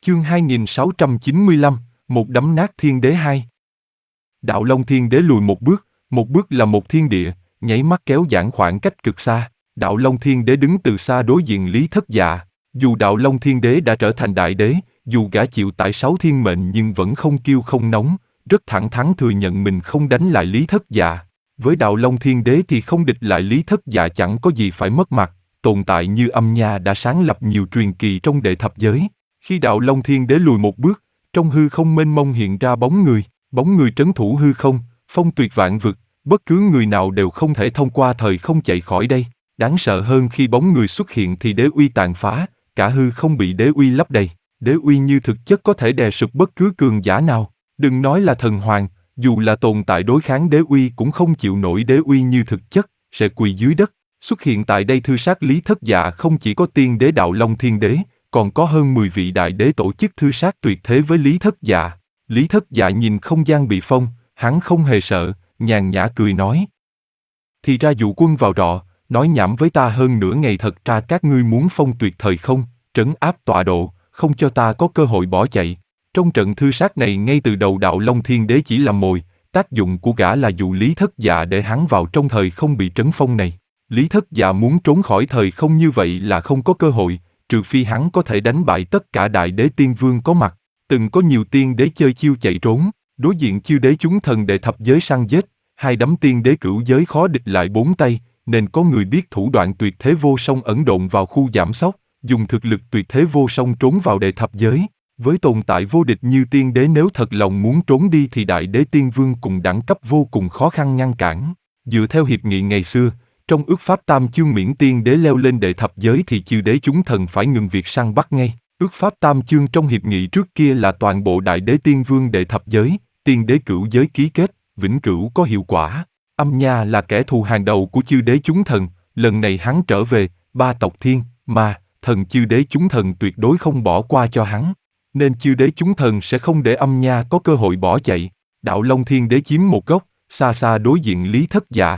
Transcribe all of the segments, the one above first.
Chương 2695, một đấm nát thiên đế 2. Đạo Long Thiên Đế lùi một bước là một thiên địa, nháy mắt kéo giãn khoảng cách cực xa. Đạo Long Thiên Đế đứng từ xa đối diện Lý Thất Dạ. Dù Đạo Long Thiên Đế đã trở thành đại đế, dù gã chịu tải 6 thiên mệnh nhưng vẫn không kiêu không nóng, rất thẳng thắn thừa nhận mình không đánh lại Lý Thất Dạ. Với Đạo Long Thiên Đế thì không địch lại Lý Thất Dạ chẳng có gì phải mất mặt. Tồn tại như Âm Nha đã sáng lập nhiều truyền kỳ trong đệ thập giới. Khi Đạo Long Thiên Đế lùi một bước, trong hư không mênh mông hiện ra bóng người trấn thủ hư không, phong tuyệt vạn vực, bất cứ người nào đều không thể thông qua thời không chạy khỏi đây. Đáng sợ hơn khi bóng người xuất hiện thì đế uy tàn phá, cả hư không bị đế uy lấp đầy. Đế uy như thực chất có thể đè sụp bất cứ cường giả nào. Đừng nói là thần hoàng, dù là tồn tại đối kháng đế uy cũng không chịu nổi đế uy như thực chất, sẽ quỳ dưới đất. Xuất hiện tại đây thư sát Lý Thất Dạ không chỉ có tiên đế Đạo Long Thiên Đế, còn có hơn 10 vị đại đế tổ chức thư sát tuyệt thế với Lý Thất Dạ. Lý Thất Dạ nhìn không gian bị phong, hắn không hề sợ, nhàn nhã cười nói. Thì ra dụ quân vào rọ, nói nhảm với ta hơn nửa ngày, thật ra các ngươi muốn phong tuyệt thời không, trấn áp tọa độ, không cho ta có cơ hội bỏ chạy. Trong trận thư sát này ngay từ đầu Đạo Long Thiên Đế chỉ làm mồi, tác dụng của gã là dụ Lý Thất Dạ để hắn vào trong thời không bị trấn phong này. Lý Thất Dạ muốn trốn khỏi thời không như vậy là không có cơ hội, trừ phi hắn có thể đánh bại tất cả đại đế tiên vương có mặt. Từng có nhiều tiên đế chơi chiêu chạy trốn, đối diện chiêu đế chúng thần đệ thập giới săn giết, hai đấm tiên đế cửu giới khó địch lại 4 tay, nên có người biết thủ đoạn tuyệt thế vô song ẩn độn vào khu giảm sóc, dùng thực lực tuyệt thế vô song trốn vào đệ thập giới. Với tồn tại vô địch như tiên đế nếu thật lòng muốn trốn đi thì đại đế tiên vương cùng đẳng cấp vô cùng khó khăn ngăn cản. Dựa theo hiệp nghị ngày xưa, trong ước pháp tam chương miễn tiên đế leo lên đệ thập giới thì chư đế chúng thần phải ngừng việc săn bắt ngay. Ước pháp tam chương trong hiệp nghị trước kia là toàn bộ đại đế tiên vương đệ thập giới, tiên đế cửu giới ký kết, vĩnh cửu có hiệu quả. Âm Nha là kẻ thù hàng đầu của chư đế chúng thần, lần này hắn trở về, ba tộc thiên, ma, thần chư đế chúng thần tuyệt đối không bỏ qua cho hắn. Nên chư đế chúng thần sẽ không để Âm Nha có cơ hội bỏ chạy. Đạo Long Thiên Đế chiếm một góc, xa xa đối diện Lý Thất Dạ.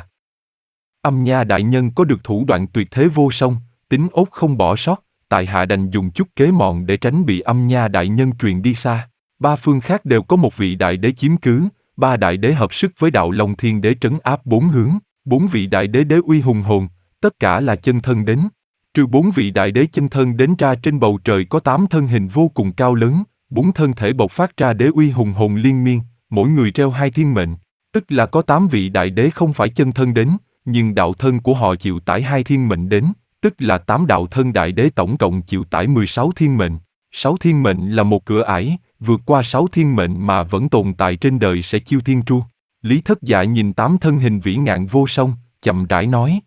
Âm Nha đại nhân có được thủ đoạn tuyệt thế vô song, tính ốt không bỏ sót, tại hạ đành dùng chút kế mọn để tránh bị Âm Nha đại nhân truyền đi xa. Ba phương khác đều có một vị đại đế chiếm cứ, ba đại đế hợp sức với Đạo Long Thiên Đế trấn áp 4 hướng, 4 vị đại đế đế uy hùng hồn, tất cả là chân thân đến. Trừ 4 vị đại đế chân thân đến ra trên bầu trời có 8 thân hình vô cùng cao lớn, 4 thân thể bộc phát ra đế uy hùng hồn liên miên, mỗi người treo 2 thiên mệnh, tức là có 8 vị đại đế không phải chân thân đến, nhưng đạo thân của họ chịu tải 2 thiên mệnh đến, tức là 8 đạo thân đại đế tổng cộng chịu tải 16 thiên mệnh. 6 thiên mệnh là một cửa ải, vượt qua 6 thiên mệnh mà vẫn tồn tại trên đời sẽ chiêu thiên tru. Lý Thất Dạ nhìn 8 thân hình vĩ ngạn vô song, chậm rãi nói.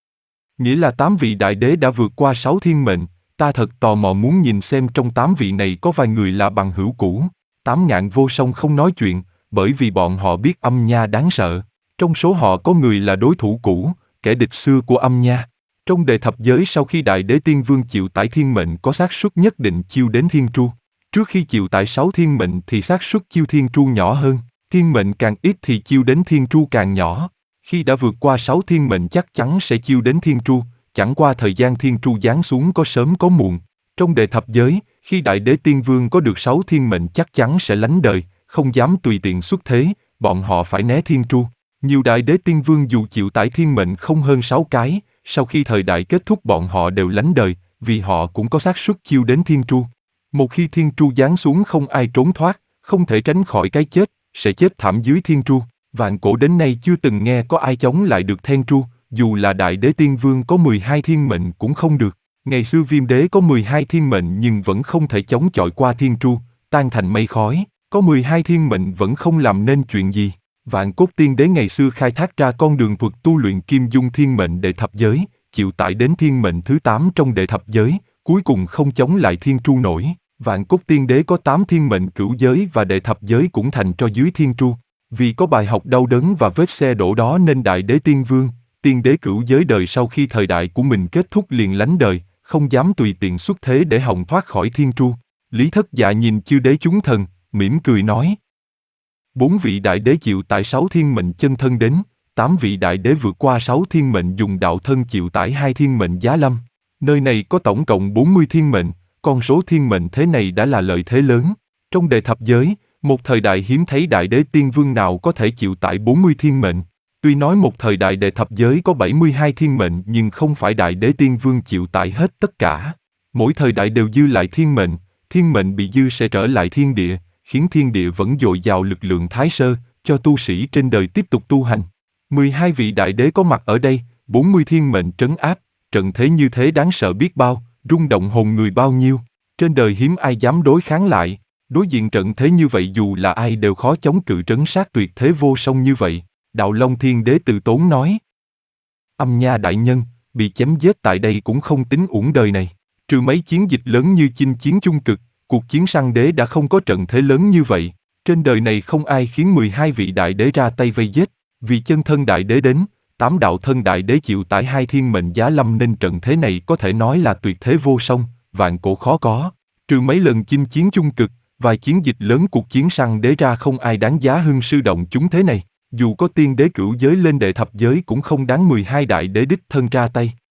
Nghĩa là 8 vị đại đế đã vượt qua 6 thiên mệnh, ta thật tò mò muốn nhìn xem trong 8 vị này có vài người là bằng hữu cũ. 8 ngạn vô song không nói chuyện, bởi vì bọn họ biết Âm Nha đáng sợ. Trong số họ có người là đối thủ cũ, kẻ địch xưa của Âm Nha. Trong đệ thập giới sau khi đại đế tiên vương chịu tải thiên mệnh có xác suất nhất định chiêu đến thiên tru. Trước khi chịu tải 6 thiên mệnh thì xác suất chiêu thiên tru nhỏ hơn, thiên mệnh càng ít thì chiêu đến thiên tru càng nhỏ. Khi đã vượt qua 6 thiên mệnh chắc chắn sẽ chiêu đến thiên tru, chẳng qua thời gian thiên tru giáng xuống có sớm có muộn. Trong đệ thập giới, khi đại đế tiên vương có được 6 thiên mệnh chắc chắn sẽ lánh đời, không dám tùy tiện xuất thế, bọn họ phải né thiên tru. Nhiều đại đế tiên vương dù chịu tải thiên mệnh không hơn 6 cái, sau khi thời đại kết thúc bọn họ đều lánh đời, vì họ cũng có xác suất chiêu đến thiên tru. Một khi thiên tru giáng xuống không ai trốn thoát, không thể tránh khỏi cái chết, sẽ chết thảm dưới thiên tru. Vạn cổ đến nay chưa từng nghe có ai chống lại được thiên tru, dù là đại đế tiên vương có 12 thiên mệnh cũng không được. Ngày xưa Viêm đế có 12 thiên mệnh nhưng vẫn không thể chống chọi qua thiên tru, tan thành mây khói, có 12 thiên mệnh vẫn không làm nên chuyện gì. Vạn Cốt Tiên Đế ngày xưa khai thác ra con đường thuật tu luyện Kim Dung Thiên Mệnh đệ thập giới, chịu tải đến thiên mệnh thứ 8 trong đệ thập giới, cuối cùng không chống lại thiên tru nổi. Vạn Cốt Tiên Đế có 8 thiên mệnh cửu giới và đệ thập giới cũng thành cho dưới thiên tru. Vì có bài học đau đớn và vết xe đổ đó nên đại đế tiên vương, tiên đế cửu giới đời sau khi thời đại của mình kết thúc liền lánh đời, không dám tùy tiện xuất thế để hòng thoát khỏi thiên tru. Lý Thất Dạ nhìn chư đế chúng thần, mỉm cười nói. 4 vị đại đế chịu tải 6 thiên mệnh chân thân đến, 8 vị đại đế vượt qua 6 thiên mệnh dùng đạo thân chịu tải 2 thiên mệnh giá lâm. Nơi này có tổng cộng 40 thiên mệnh, con số thiên mệnh thế này đã là lợi thế lớn. Trong đề thập giới, một thời đại hiếm thấy đại đế tiên vương nào có thể chịu tải 40 thiên mệnh. Tuy nói một thời đại đệ thập giới có 72 thiên mệnh nhưng không phải đại đế tiên vương chịu tải hết tất cả. Mỗi thời đại đều dư lại thiên mệnh bị dư sẽ trở lại thiên địa, khiến thiên địa vẫn dồi dào lực lượng thái sơ, cho tu sĩ trên đời tiếp tục tu hành. 12 vị đại đế có mặt ở đây, 40 thiên mệnh trấn áp, trận thế như thế đáng sợ biết bao, rung động hồn người bao nhiêu. Trên đời hiếm ai dám đối kháng lại, đối diện trận thế như vậy dù là ai đều khó chống cự trấn sát tuyệt thế vô song như vậy. Đạo Long Thiên Đế từ tốn nói. Âm Nha đại nhân, bị chém giết tại đây cũng không tính uổng đời này. Trừ mấy chiến dịch lớn như chinh chiến chung cực, cuộc chiến săn đế đã không có trận thế lớn như vậy. Trên đời này không ai khiến 12 vị đại đế ra tay vây giết. Vì chân thân đại đế đến, 8 đạo thân đại đế chịu tải 2 thiên mệnh giá lâm nên trận thế này có thể nói là tuyệt thế vô song, vạn cổ khó có. Trừ mấy lần chinh chiến chung cực, vài chiến dịch lớn cuộc chiến săn đế ra không ai đáng giá hưng sư động chúng thế này. Dù có tiên đế cửu giới lên đệ thập giới cũng không đáng 12 đại đế đích thân ra tay.